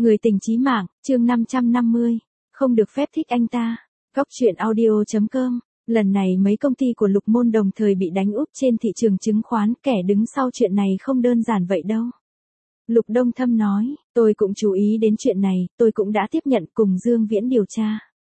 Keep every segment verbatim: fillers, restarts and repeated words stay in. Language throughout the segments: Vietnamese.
Người tình chí mạng, chương năm trăm năm mươi, không được phép thích anh ta. Góc truyện audio chấm com. Lần này mấy công ty của Lục Môn đồng thời bị đánh úp trên thị trường chứng khoán, kẻ đứng sau chuyện này không đơn giản vậy đâu. Lục Đông Thâm nói, tôi cũng chú ý đến chuyện này, tôi cũng đã tiếp nhận cùng Dương Viễn điều tra.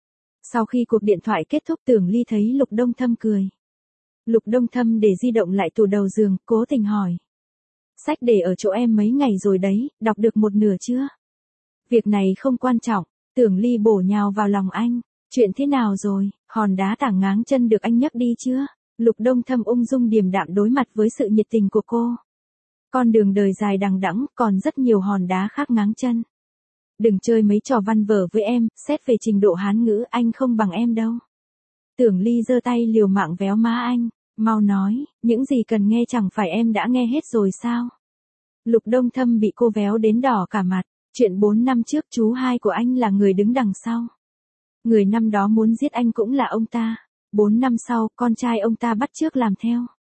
Sau khi cuộc điện thoại kết thúc, Tưởng Ly thấy Lục Đông Thâm cười. Lục Đông Thâm để di động lại tủ đầu giường, cố tình hỏi. Sách để ở chỗ em mấy ngày rồi đấy, đọc được một nửa chưa? Việc này không quan trọng, Tưởng Ly bổ nhào vào lòng anh. Chuyện thế nào rồi, hòn đá tảng ngáng chân được anh nhấc đi chưa? Lục Đông Thâm ung dung điềm đạm đối mặt với sự nhiệt tình của cô. Con đường đời dài đằng đẵng, còn rất nhiều hòn đá khác ngáng chân. Đừng chơi mấy trò văn vở với em, xét về trình độ Hán ngữ anh không bằng em đâu. Tưởng Ly giơ tay liều mạng véo má anh, mau nói, những gì cần nghe chẳng phải em đã nghe hết rồi sao? Lục Đông Thâm bị cô véo đến đỏ cả mặt, chuyện bốn năm trước chú hai của anh là người đứng đằng sau. Người năm đó muốn giết anh cũng là ông ta, bốn năm sau con trai ông ta bắt chước làm theo.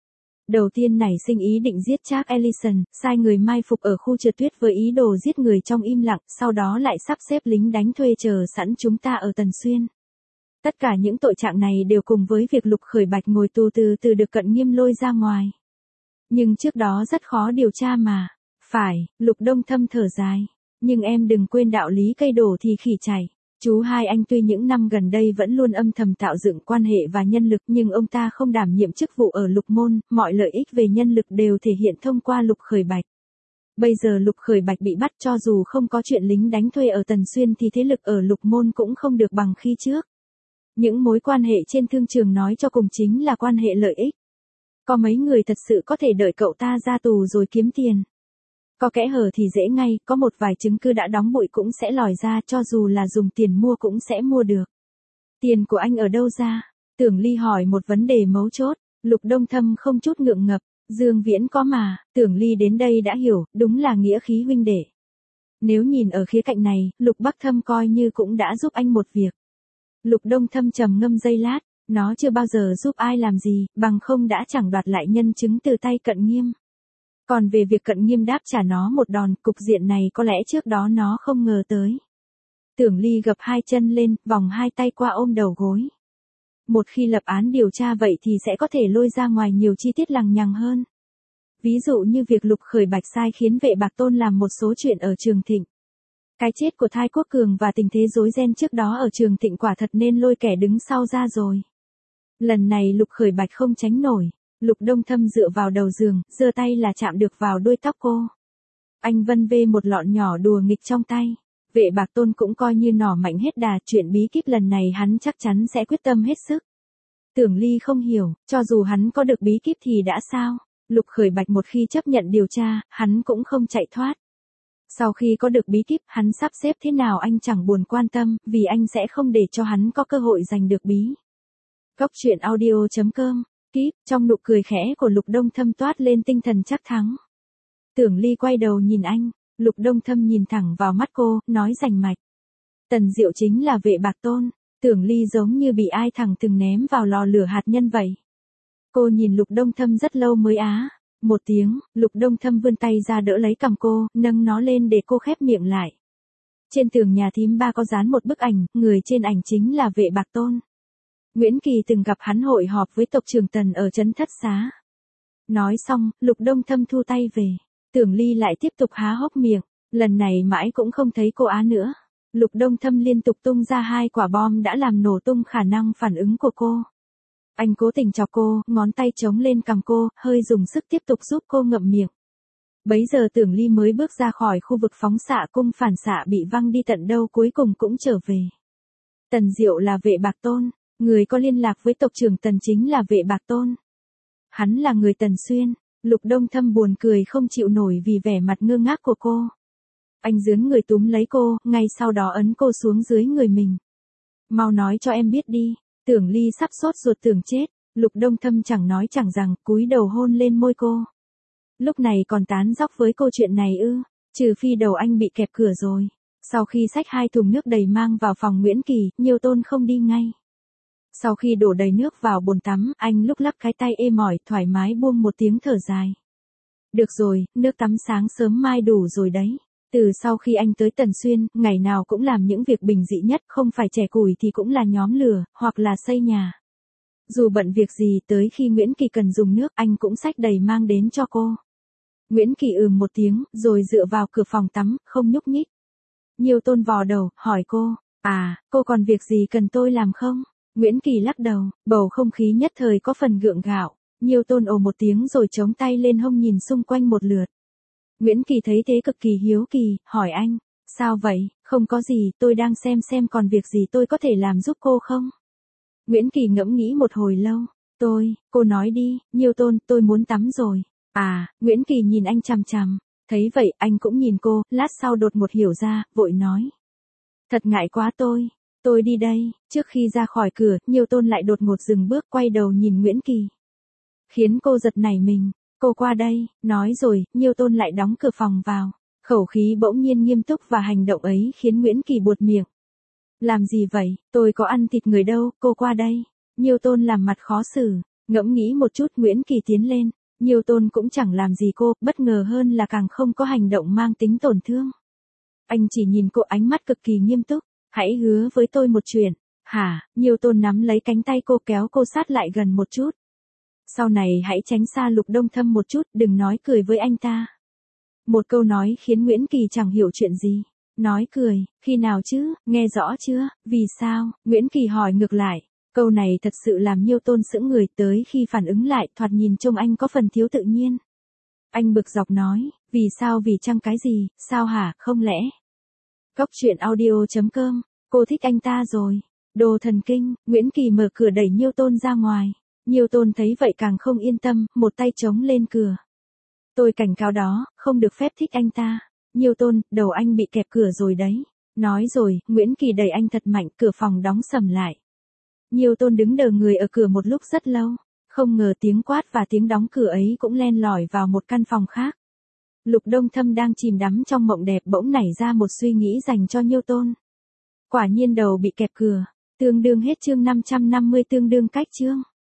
Đầu tiên nảy sinh ý định giết Charles Ellison, sai người mai phục ở khu trượt tuyết với ý đồ giết người trong im lặng, sau đó lại sắp xếp lính đánh thuê chờ sẵn chúng ta ở Tần Xuyên. Tất cả những tội trạng này đều cùng với việc Lục Khởi Bạch ngồi tù từ từ được Cận Nghiêm lôi ra ngoài. Nhưng trước đó rất khó điều tra mà. Phải, Lục Đông Thâm thở dài. Nhưng em đừng quên đạo lý cây đổ thì khỉ chảy. Chú hai anh tuy những năm gần đây vẫn luôn âm thầm tạo dựng quan hệ và nhân lực, nhưng ông ta không đảm nhiệm chức vụ ở Lục Môn, mọi lợi ích về nhân lực đều thể hiện thông qua Lục Khởi Bạch. Bây giờ Lục Khởi Bạch bị bắt, cho dù không có chuyện lính đánh thuê ở Tần Xuyên thì thế lực ở Lục Môn cũng không được bằng khi trước. Những mối quan hệ trên thương trường nói cho cùng chính là quan hệ lợi ích. Có mấy người thật sự có thể đợi cậu ta ra tù rồi kiếm tiền. Có kẽ hở thì dễ ngay, có một vài chứng cứ đã đóng bụi cũng sẽ lòi ra, cho dù là dùng tiền mua cũng sẽ mua được. Tiền của anh ở đâu ra? Tưởng Ly hỏi một vấn đề mấu chốt. Lục Đông Thâm không chút ngượng ngập. Dương Viễn có mà. Tưởng Ly đến đây đã hiểu, đúng là nghĩa khí huynh đệ. Nếu nhìn ở khía cạnh này, Lục Bắc Thâm coi như cũng đã giúp anh một việc. Lục Đông Thâm trầm ngâm giây lát, nó chưa bao giờ giúp ai làm gì, bằng không đã chẳng đoạt lại nhân chứng từ tay Cận Nghiêm. Còn về việc Cận Nghiêm đáp trả nó một đòn, cục diện này có lẽ trước đó nó không ngờ tới. Tưởng Ly gập hai chân lên, vòng hai tay qua ôm đầu gối. Một khi lập án điều tra vậy thì sẽ có thể lôi ra ngoài nhiều chi tiết lằng nhằng hơn. Ví dụ như việc Lục Khởi Bạch sai khiến Vệ Bạc Tôn làm một số chuyện ở Trường Thịnh. Cái chết của Thái Quốc Cường và tình thế rối ren trước đó ở Trường Thịnh quả thật nên lôi kẻ đứng sau ra rồi. Lần này Lục Khởi Bạch không tránh nổi. Lục Đông Thâm dựa vào đầu giường, giơ tay là chạm được vào đuôi tóc cô. Anh vân vê một lọn nhỏ đùa nghịch trong tay. Vệ Bạc Tôn cũng coi như nỏ mạnh hết đà, chuyện bí kíp lần này hắn chắc chắn sẽ quyết tâm hết sức. Tưởng Ly không hiểu, cho dù hắn có được bí kíp thì đã sao? Lục Khởi Bạch một khi chấp nhận điều tra, hắn cũng không chạy thoát. Sau khi có được bí kíp, hắn sắp xếp thế nào anh chẳng buồn quan tâm, vì anh sẽ không để cho hắn có cơ hội giành được bí. Góc truyện audio chấm com. Kíp, trong nụ cười khẽ của Lục Đông Thâm toát lên tinh thần chắc thắng. Tưởng Ly quay đầu nhìn anh, Lục Đông Thâm nhìn thẳng vào mắt cô, nói rành mạch. Tần Diệu chính là Vệ Bạc Tôn. Tưởng Ly giống như bị ai thẳng từng ném vào lò lửa hạt nhân vậy. Cô nhìn Lục Đông Thâm rất lâu mới á. Một tiếng, Lục Đông Thâm vươn tay ra đỡ lấy cằm cô, nâng nó lên để cô khép miệng lại. Trên tường nhà thím ba có dán một bức ảnh, người trên ảnh chính là Vệ Bạc Tôn. Nguyễn Kỳ từng gặp hắn hội họp với tộc trưởng Tần ở trấn Thất Xá. Nói xong, Lục Đông Thâm thu tay về. Tưởng Ly lại tiếp tục há hốc miệng, lần này mãi cũng không thấy cô á nữa. Lục Đông Thâm liên tục tung ra hai quả bom đã làm nổ tung khả năng phản ứng của cô. Anh cố tình chọc cô, ngón tay chống lên cằm cô, hơi dùng sức tiếp tục giúp cô ngậm miệng. Bấy giờ Tưởng Ly mới bước ra khỏi khu vực phóng xạ, cung phản xạ bị văng đi tận đâu cuối cùng cũng trở về. Tần Diệu là Vệ Bạc Tôn, người có liên lạc với tộc trưởng Tần chính là Vệ Bạc Tôn. Hắn là người Tần Xuyên. Lục Đông Thâm buồn cười không chịu nổi vì vẻ mặt ngơ ngác của cô. Anh giương người túm lấy cô, ngay sau đó ấn cô xuống dưới người mình. Mau nói cho em biết đi. Tưởng Ly sắp sốt ruột tưởng chết. Lục Đông Thâm chẳng nói chẳng rằng, cúi đầu hôn lên môi cô. Lúc này còn tán dóc với câu chuyện này ư? Trừ phi đầu anh bị kẹp cửa rồi. Sau khi xách hai thùng nước đầy mang vào phòng Nguyễn Kỳ, Nhiêu Tôn không đi ngay. Sau khi đổ đầy nước vào bồn tắm, anh lúc lắc cái tay ê mỏi, thoải mái buông một tiếng thở dài. Được rồi, nước tắm sáng sớm mai đủ rồi đấy. Từ sau khi anh tới Tần Xuyên, ngày nào cũng làm những việc bình dị nhất, không phải chẻ củi thì cũng là nhóm lửa, hoặc là xây nhà. Dù bận việc gì, tới khi Nguyễn Kỳ cần dùng nước, anh cũng xách đầy mang đến cho cô. Nguyễn Kỳ ừm một tiếng, rồi dựa vào cửa phòng tắm, không nhúc nhích. Nhiêu Tôn vò đầu, hỏi cô, à, cô còn việc gì cần tôi làm không? Nguyễn Kỳ lắc đầu, bầu không khí nhất thời có phần gượng gạo. Nhiêu Tôn ồ một tiếng rồi chống tay lên hông nhìn xung quanh một lượt. Nguyễn Kỳ thấy thế cực kỳ hiếu kỳ, hỏi anh, sao vậy, không có gì, tôi đang xem xem còn việc gì tôi có thể làm giúp cô không? Nguyễn Kỳ ngẫm nghĩ một hồi lâu, tôi, cô nói đi, Nhiêu Tôn, tôi muốn tắm rồi. À, Nguyễn Kỳ nhìn anh chằm chằm, thấy vậy anh cũng nhìn cô, lát sau đột ngột hiểu ra, vội nói. Thật ngại quá tôi, tôi đi đây, trước khi ra khỏi cửa, Nhiêu Tôn lại đột ngột dừng bước quay đầu nhìn Nguyễn Kỳ. Khiến cô giật nảy mình, cô qua đây, nói rồi, Nhiêu Tôn lại đóng cửa phòng vào. Khẩu khí bỗng nhiên nghiêm túc và hành động ấy khiến Nguyễn Kỳ buột miệng. Làm gì vậy, tôi có ăn thịt người đâu, cô qua đây. Nhiêu Tôn làm mặt khó xử, ngẫm nghĩ một chút Nguyễn Kỳ tiến lên. Nhiêu Tôn cũng chẳng làm gì cô, bất ngờ hơn là càng không có hành động mang tính tổn thương. Anh chỉ nhìn cô ánh mắt cực kỳ nghiêm túc, hãy hứa với tôi một chuyện. Hả, Nhiêu Tôn nắm lấy cánh tay cô kéo cô sát lại gần một chút. Sau này hãy tránh xa Lục Đông Thâm một chút, đừng nói cười với anh ta. Một câu nói khiến Nguyễn Kỳ chẳng hiểu chuyện gì. Nói cười, khi nào chứ, nghe rõ chưa, vì sao, Nguyễn Kỳ hỏi ngược lại. Câu này thật sự làm Nhiêu Tôn sững người, tới khi phản ứng lại, thoạt nhìn trông anh có phần thiếu tự nhiên. Anh bực dọc nói, vì sao vì chăng cái gì, sao hả, không lẽ. Góc truyện audio chấm com, cô thích anh ta rồi. Đồ thần kinh, Nguyễn Kỳ mở cửa đẩy Nhiêu Tôn ra ngoài. Nhiêu Tôn thấy vậy càng không yên tâm, một tay chống lên cửa. Tôi cảnh cáo đó, không được phép thích anh ta. Nhiêu Tôn, đầu anh bị kẹp cửa rồi đấy. Nói rồi, Nguyễn Kỳ đẩy anh thật mạnh, cửa phòng đóng sầm lại. Nhiêu Tôn đứng đờ người ở cửa một lúc rất lâu. Không ngờ tiếng quát và tiếng đóng cửa ấy cũng len lỏi vào một căn phòng khác. Lục Đông Thâm đang chìm đắm trong mộng đẹp bỗng nảy ra một suy nghĩ dành cho Nhiêu Tôn. Quả nhiên đầu bị kẹp cửa. Tương đương hết chương năm trăm năm mươi tương đương cách chương.